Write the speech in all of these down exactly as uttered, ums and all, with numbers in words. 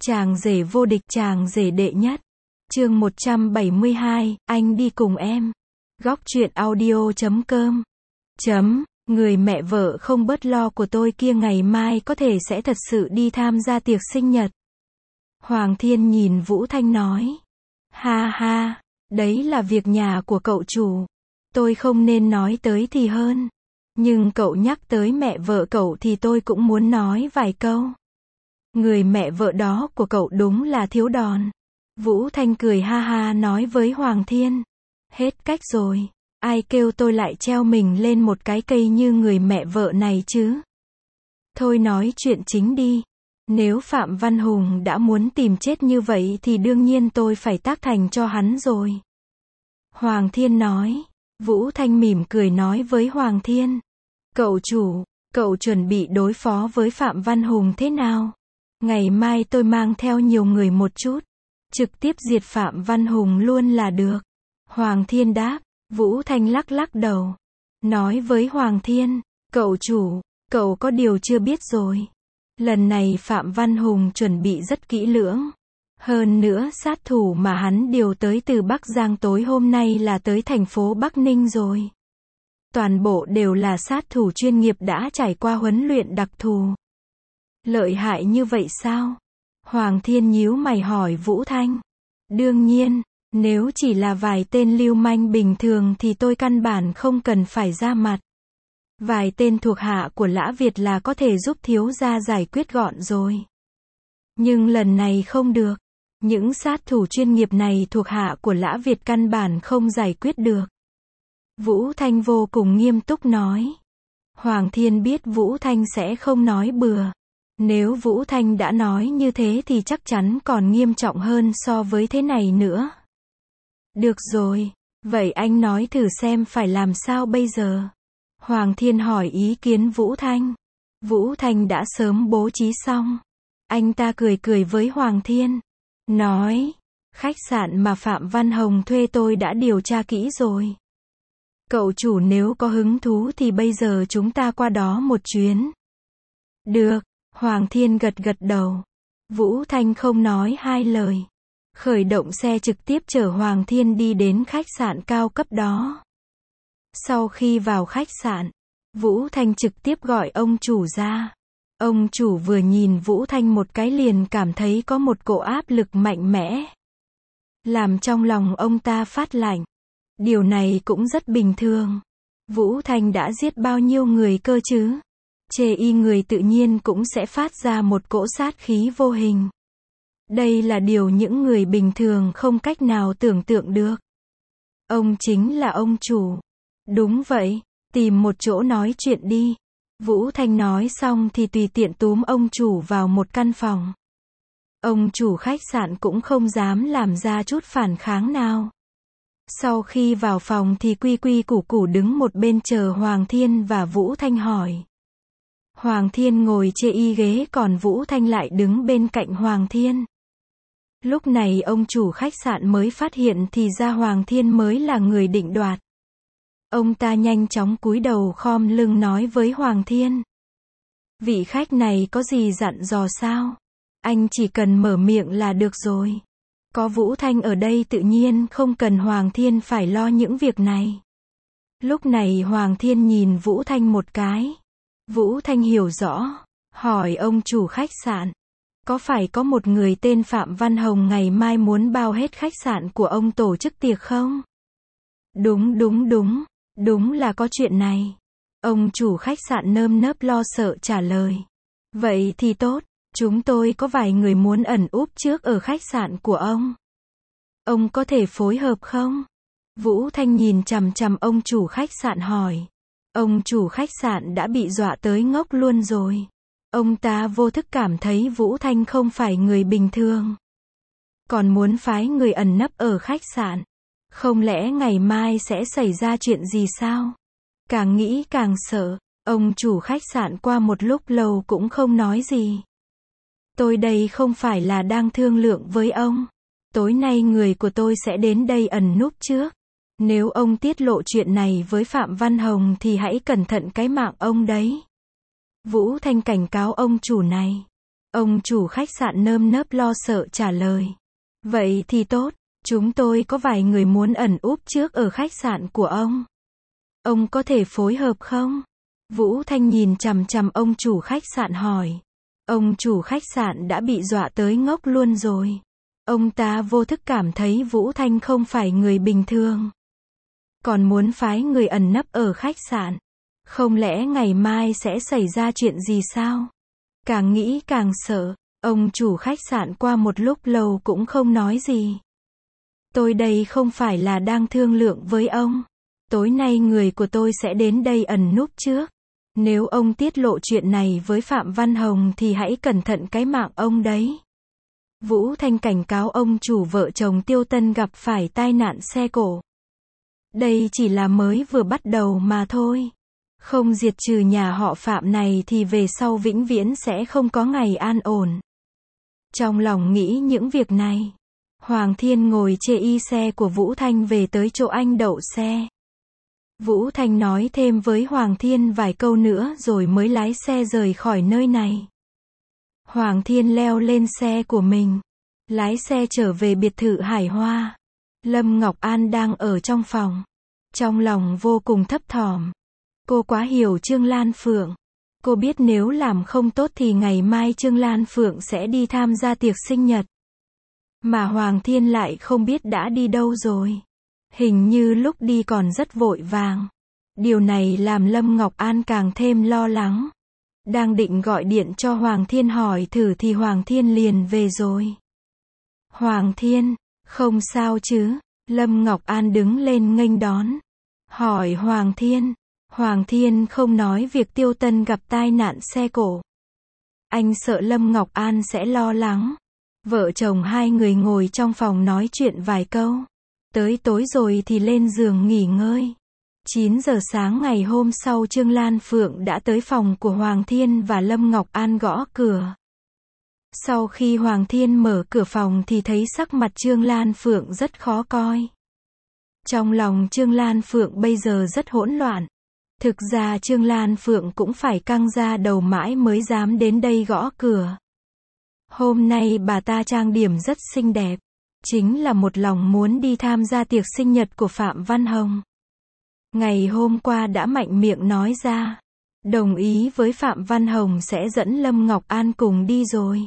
Chàng rể vô địch, chàng rể đệ nhất. Chương một trăm bảy mươi hai, anh đi cùng em. Góc truyện audio chấm com. Chấm, người mẹ vợ không bớt lo của tôi kia ngày mai có thể sẽ thật sự đi tham gia tiệc sinh nhật. Hoàng Thiên nhìn Vũ Thanh nói. Ha ha, đấy là việc nhà của cậu chủ. Tôi không nên nói tới thì hơn. Nhưng cậu nhắc tới mẹ vợ cậu thì tôi cũng muốn nói vài câu. Người mẹ vợ đó của cậu đúng là thiếu đòn. Vũ Thanh cười ha ha nói với Hoàng Thiên. Hết cách rồi. Ai kêu tôi lại treo mình lên một cái cây như người mẹ vợ này chứ? Thôi nói chuyện chính đi. Nếu Phạm Văn Hùng đã muốn tìm chết như vậy thì đương nhiên tôi phải tác thành cho hắn rồi. Hoàng Thiên nói. Vũ Thanh mỉm cười nói với Hoàng Thiên. Cậu chủ, cậu chuẩn bị đối phó với Phạm Văn Hùng thế nào? Ngày mai tôi mang theo nhiều người một chút. Trực tiếp diệt Phạm Văn Hùng luôn là được. Hoàng Thiên đáp. Vũ Thanh lắc lắc đầu. Nói với Hoàng Thiên. Cậu chủ, cậu có điều chưa biết rồi. Lần này Phạm Văn Hùng chuẩn bị rất kỹ lưỡng. Hơn nữa sát thủ mà hắn điều tới từ Bắc Giang tối hôm nay là tới thành phố Bắc Ninh rồi. Toàn bộ đều là sát thủ chuyên nghiệp đã trải qua huấn luyện đặc thù. Lợi hại như vậy sao? Hoàng Thiên nhíu mày hỏi Vũ Thanh. Đương nhiên, nếu chỉ là vài tên lưu manh bình thường thì tôi căn bản không cần phải ra mặt. Vài tên thuộc hạ của Lã Việt là có thể giúp thiếu gia giải quyết gọn rồi. Nhưng lần này không được. Những sát thủ chuyên nghiệp này thuộc hạ của Lã Việt căn bản không giải quyết được. Vũ Thanh vô cùng nghiêm túc nói. Hoàng Thiên biết Vũ Thanh sẽ không nói bừa. Nếu Vũ Thanh đã nói như thế thì chắc chắn còn nghiêm trọng hơn so với thế này nữa. Được rồi, vậy anh nói thử xem phải làm sao bây giờ? Hoàng Thiên hỏi ý kiến Vũ Thanh. Vũ Thanh đã sớm bố trí xong. Anh ta cười cười với Hoàng Thiên. Nói, khách sạn mà Phạm Văn Hồng thuê tôi đã điều tra kỹ rồi. Cậu chủ nếu có hứng thú thì bây giờ chúng ta qua đó một chuyến. Được, Hoàng Thiên gật gật đầu. Vũ Thanh không nói hai lời. Khởi động xe trực tiếp chở Hoàng Thiên đi đến khách sạn cao cấp đó. Sau khi vào khách sạn, Vũ Thanh trực tiếp gọi ông chủ ra. Ông chủ vừa nhìn Vũ Thanh một cái liền cảm thấy có một cỗ áp lực mạnh mẽ. Làm trong lòng ông ta phát lạnh. Điều này cũng rất bình thường. Vũ Thanh đã giết bao nhiêu người cơ chứ? Chê y người tự nhiên cũng sẽ phát ra một cỗ sát khí vô hình. Đây là điều những người bình thường không cách nào tưởng tượng được. Ông chính là ông chủ. Đúng vậy, tìm một chỗ nói chuyện đi. Vũ Thanh nói xong thì tùy tiện túm ông chủ vào một căn phòng. Ông chủ khách sạn cũng không dám làm ra chút phản kháng nào. Sau khi vào phòng thì quy quy củ củ đứng một bên chờ Hoàng Thiên và Vũ Thanh hỏi. Hoàng Thiên ngồi chê y ghế còn Vũ Thanh lại đứng bên cạnh Hoàng Thiên. Lúc này ông chủ khách sạn mới phát hiện thì ra Hoàng Thiên mới là người định đoạt. Ông ta nhanh chóng cúi đầu khom lưng nói với Hoàng Thiên. Vị khách này có gì dặn dò sao? Anh chỉ cần mở miệng là được rồi. Có Vũ Thanh ở đây tự nhiên không cần Hoàng Thiên phải lo những việc này. Lúc này Hoàng Thiên nhìn Vũ Thanh một cái. Vũ Thanh hiểu rõ. Hỏi ông chủ khách sạn. Có phải có một người tên Phạm Văn Hồng ngày mai muốn bao hết khách sạn của ông tổ chức tiệc không? Đúng đúng đúng. Đúng là có chuyện này. Ông chủ khách sạn nơm nớp lo sợ trả lời. Vậy thì tốt. Chúng tôi có vài người muốn ẩn úp trước ở khách sạn của ông. Ông có thể phối hợp không? Vũ Thanh nhìn chằm chằm ông chủ khách sạn hỏi. Ông chủ khách sạn đã bị dọa tới ngốc luôn rồi. Ông ta vô thức cảm thấy Vũ Thanh không phải người bình thường. Còn muốn phái người ẩn nấp ở khách sạn. Không lẽ ngày mai sẽ xảy ra chuyện gì sao? Càng nghĩ càng sợ. Ông chủ khách sạn qua một lúc lâu cũng không nói gì. Tôi đây không phải là đang thương lượng với ông. Tối nay người của tôi sẽ đến đây ẩn núp trước. Nếu ông tiết lộ chuyện này với Phạm Văn Hồng thì hãy cẩn thận cái mạng ông đấy. Vũ Thanh cảnh cáo ông chủ này. Ông chủ khách sạn nơm nớp lo sợ trả lời. Vậy thì tốt, chúng tôi có vài người muốn ẩn úp trước ở khách sạn của ông. Ông có thể phối hợp không? Vũ Thanh nhìn chằm chằm ông chủ khách sạn hỏi. Ông chủ khách sạn đã bị dọa tới ngốc luôn rồi. Ông ta vô thức cảm thấy Vũ Thanh không phải người bình thường. Còn muốn phái người ẩn nấp ở khách sạn. Không lẽ ngày mai sẽ xảy ra chuyện gì sao? Càng nghĩ càng sợ, ông chủ khách sạn qua một lúc lâu cũng không nói gì. Tôi đây không phải là đang thương lượng với ông. Tối nay người của tôi sẽ đến đây ẩn núp trước. Nếu ông tiết lộ chuyện này với Phạm Văn Hồng thì hãy cẩn thận cái mạng ông đấy. Vũ Thanh cảnh cáo ông chủ vợ chồng Tiêu Tân gặp phải tai nạn xe cộ. Đây chỉ là mới vừa bắt đầu mà thôi. Không diệt trừ nhà họ Phạm này thì về sau vĩnh viễn sẽ không có ngày an ổn. Trong lòng nghĩ những việc này, Hoàng Thiên ngồi chê y xe của Vũ Thanh về tới chỗ anh đậu xe. Vũ Thanh nói thêm với Hoàng Thiên vài câu nữa rồi mới lái xe rời khỏi nơi này. Hoàng Thiên leo lên xe của mình, lái xe trở về biệt thự Hải Hoa. Lâm Ngọc An đang ở trong phòng, trong lòng vô cùng thấp thỏm. Cô quá hiểu Trương Lan Phượng. Cô biết nếu làm không tốt thì ngày mai Trương Lan Phượng sẽ đi tham gia tiệc sinh nhật. Mà Hoàng Thiên lại không biết đã đi đâu rồi. Hình như lúc đi còn rất vội vàng. Điều này làm Lâm Ngọc An càng thêm lo lắng. Đang định gọi điện cho Hoàng Thiên hỏi thử thì Hoàng Thiên liền về rồi. Hoàng Thiên, không sao chứ? Lâm Ngọc An đứng lên nghênh đón. Hỏi Hoàng Thiên. Hoàng Thiên không nói việc Tiêu Tân gặp tai nạn xe cộ. Anh sợ Lâm Ngọc An sẽ lo lắng. Vợ chồng hai người ngồi trong phòng nói chuyện vài câu. Tới tối rồi thì lên giường nghỉ ngơi. chín giờ sáng ngày hôm sau Trương Lan Phượng đã tới phòng của Hoàng Thiên và Lâm Ngọc An gõ cửa. Sau khi Hoàng Thiên mở cửa phòng thì thấy sắc mặt Trương Lan Phượng rất khó coi. Trong lòng Trương Lan Phượng bây giờ rất hỗn loạn. Thực ra Trương Lan Phượng cũng phải căng ra đầu mãi mới dám đến đây gõ cửa. Hôm nay bà ta trang điểm rất xinh đẹp. Chính là một lòng muốn đi tham gia tiệc sinh nhật của Phạm Văn Hồng. Ngày hôm qua đã mạnh miệng nói ra. Đồng ý với Phạm Văn Hồng sẽ dẫn Lâm Ngọc An cùng đi rồi.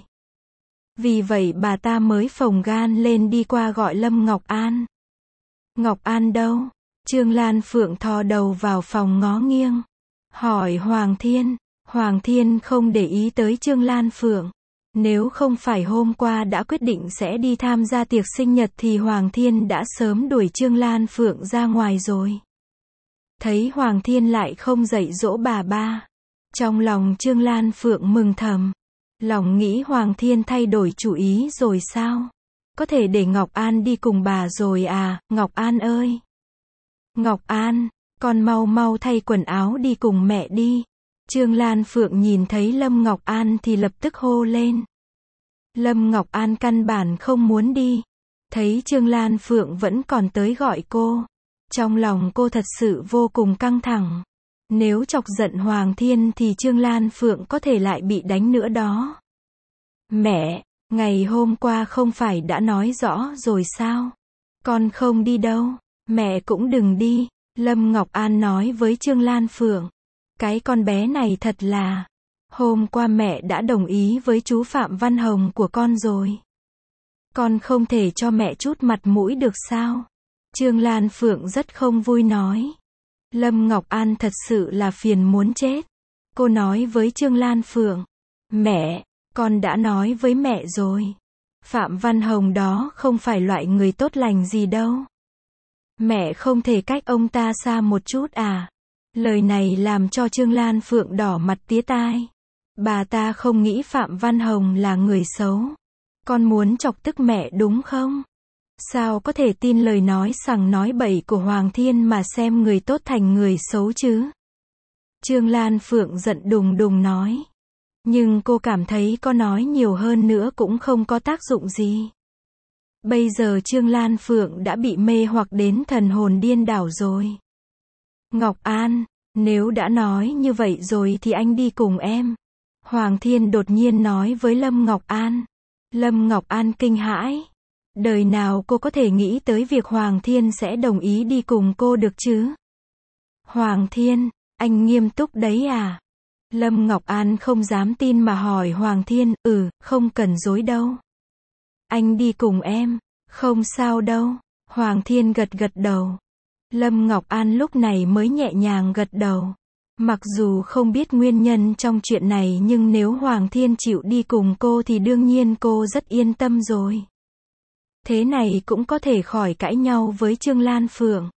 Vì vậy bà ta mới phồng gan lên đi qua gọi Lâm Ngọc An. Ngọc An đâu? Trương Lan Phượng thò đầu vào phòng ngó nghiêng. Hỏi Hoàng Thiên. Hoàng Thiên không để ý tới Trương Lan Phượng. Nếu không phải hôm qua đã quyết định sẽ đi tham gia tiệc sinh nhật thì Hoàng Thiên đã sớm đuổi Trương Lan Phượng ra ngoài rồi. Thấy Hoàng Thiên lại không dạy dỗ bà ba. Trong lòng Trương Lan Phượng mừng thầm. Lòng nghĩ Hoàng Thiên thay đổi chủ ý rồi sao? Có thể để Ngọc An đi cùng bà rồi à, Ngọc An ơi! Ngọc An, con mau mau thay quần áo đi cùng mẹ đi. Trương Lan Phượng nhìn thấy Lâm Ngọc An thì lập tức hô lên. Lâm Ngọc An căn bản không muốn đi. Thấy Trương Lan Phượng vẫn còn tới gọi cô. Trong lòng cô thật sự vô cùng căng thẳng. Nếu chọc giận Hoàng Thiên thì Trương Lan Phượng có thể lại bị đánh nữa đó. Mẹ, ngày hôm qua không phải đã nói rõ rồi sao? Con không đi đâu. Mẹ cũng đừng đi. Lâm Ngọc An nói với Trương Lan Phượng. Cái con bé này thật là. Hôm qua mẹ đã đồng ý với chú Phạm Văn Hồng của con rồi. Con không thể cho mẹ chút mặt mũi được sao? Trương Lan Phượng rất không vui nói. Lâm Ngọc An thật sự là phiền muốn chết. Cô nói với Trương Lan Phượng. Mẹ, con đã nói với mẹ rồi. Phạm Văn Hồng đó không phải loại người tốt lành gì đâu. Mẹ không thể cách ông ta xa một chút à? Lời này làm cho Trương Lan Phượng đỏ mặt tía tai. Bà ta không nghĩ Phạm Văn Hồng là người xấu. Con muốn chọc tức mẹ đúng không? Sao có thể tin lời nói sằng nói bậy của Hoàng Thiên mà xem người tốt thành người xấu chứ? Trương Lan Phượng giận đùng đùng nói. Nhưng cô cảm thấy có nói nhiều hơn nữa cũng không có tác dụng gì. Bây giờ Trương Lan Phượng đã bị mê hoặc đến thần hồn điên đảo rồi. Ngọc An, nếu đã nói như vậy rồi thì anh đi cùng em. Hoàng Thiên đột nhiên nói với Lâm Ngọc An. Lâm Ngọc An kinh hãi. Đời nào cô có thể nghĩ tới việc Hoàng Thiên sẽ đồng ý đi cùng cô được chứ? Hoàng Thiên, anh nghiêm túc đấy à? Lâm Ngọc An không dám tin mà hỏi Hoàng Thiên, ừ, không cần dối đâu. Anh đi cùng em, không sao đâu. Hoàng Thiên gật gật đầu. Lâm Ngọc An lúc này mới nhẹ nhàng gật đầu. Mặc dù không biết nguyên nhân trong chuyện này nhưng nếu Hoàng Thiên chịu đi cùng cô thì đương nhiên cô rất yên tâm rồi. Thế này cũng có thể khỏi cãi nhau với Trương Lan Phượng.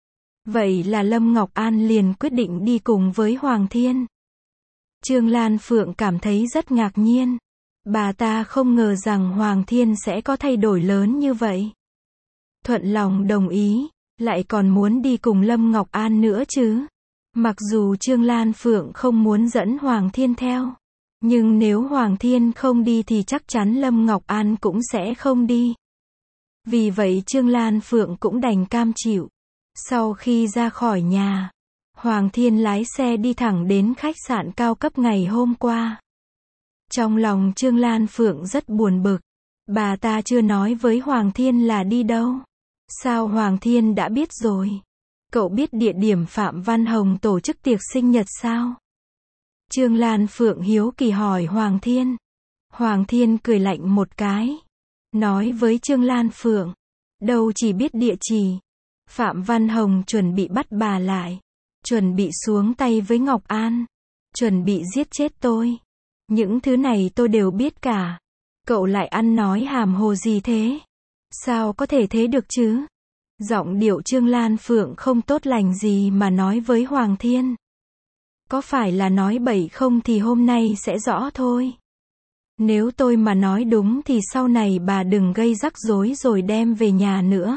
Vậy là Lâm Ngọc An liền quyết định đi cùng với Hoàng Thiên. Trương Lan Phượng cảm thấy rất ngạc nhiên. Bà ta không ngờ rằng Hoàng Thiên sẽ có thay đổi lớn như vậy. Thuận lòng đồng ý, lại còn muốn đi cùng Lâm Ngọc An nữa chứ. Mặc dù Trương Lan Phượng không muốn dẫn Hoàng Thiên theo. Nhưng nếu Hoàng Thiên không đi thì chắc chắn Lâm Ngọc An cũng sẽ không đi. Vì vậy Trương Lan Phượng cũng đành cam chịu. Sau khi ra khỏi nhà, Hoàng Thiên lái xe đi thẳng đến khách sạn cao cấp ngày hôm qua. Trong lòng Trương Lan Phượng rất buồn bực. Bà ta chưa nói với Hoàng Thiên là đi đâu. Sao Hoàng Thiên đã biết rồi? Cậu biết địa điểm Phạm Văn Hồng tổ chức tiệc sinh nhật sao? Trương Lan Phượng hiếu kỳ hỏi Hoàng Thiên. Hoàng Thiên cười lạnh một cái. Nói với Trương Lan Phượng. Đâu chỉ biết địa chỉ. Phạm Văn Hồng chuẩn bị bắt bà lại. Chuẩn bị xuống tay với Ngọc An. Chuẩn bị giết chết tôi. Những thứ này tôi đều biết cả. Cậu lại ăn nói hàm hồ gì thế? Sao có thể thế được chứ? Giọng điệu Trương Lan Phượng không tốt lành gì mà nói với Hoàng Thiên. Có phải là nói bậy không thì hôm nay sẽ rõ thôi. Nếu tôi mà nói đúng thì sau này bà đừng gây rắc rối rồi đem về nhà nữa.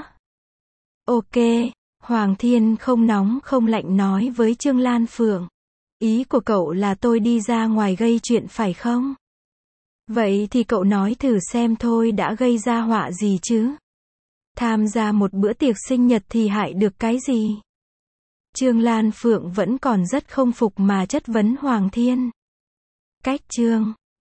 Ok, Hoàng Thiên không nóng không lạnh nói với Trương Lan Phượng. Ý của cậu là tôi đi ra ngoài gây chuyện phải không? Vậy thì cậu nói thử xem thôi đã gây ra họa gì chứ? Tham gia một bữa tiệc sinh nhật thì hại được cái gì? Trương Lan Phượng vẫn còn rất không phục mà chất vấn Hoàng Thiên. Cách chương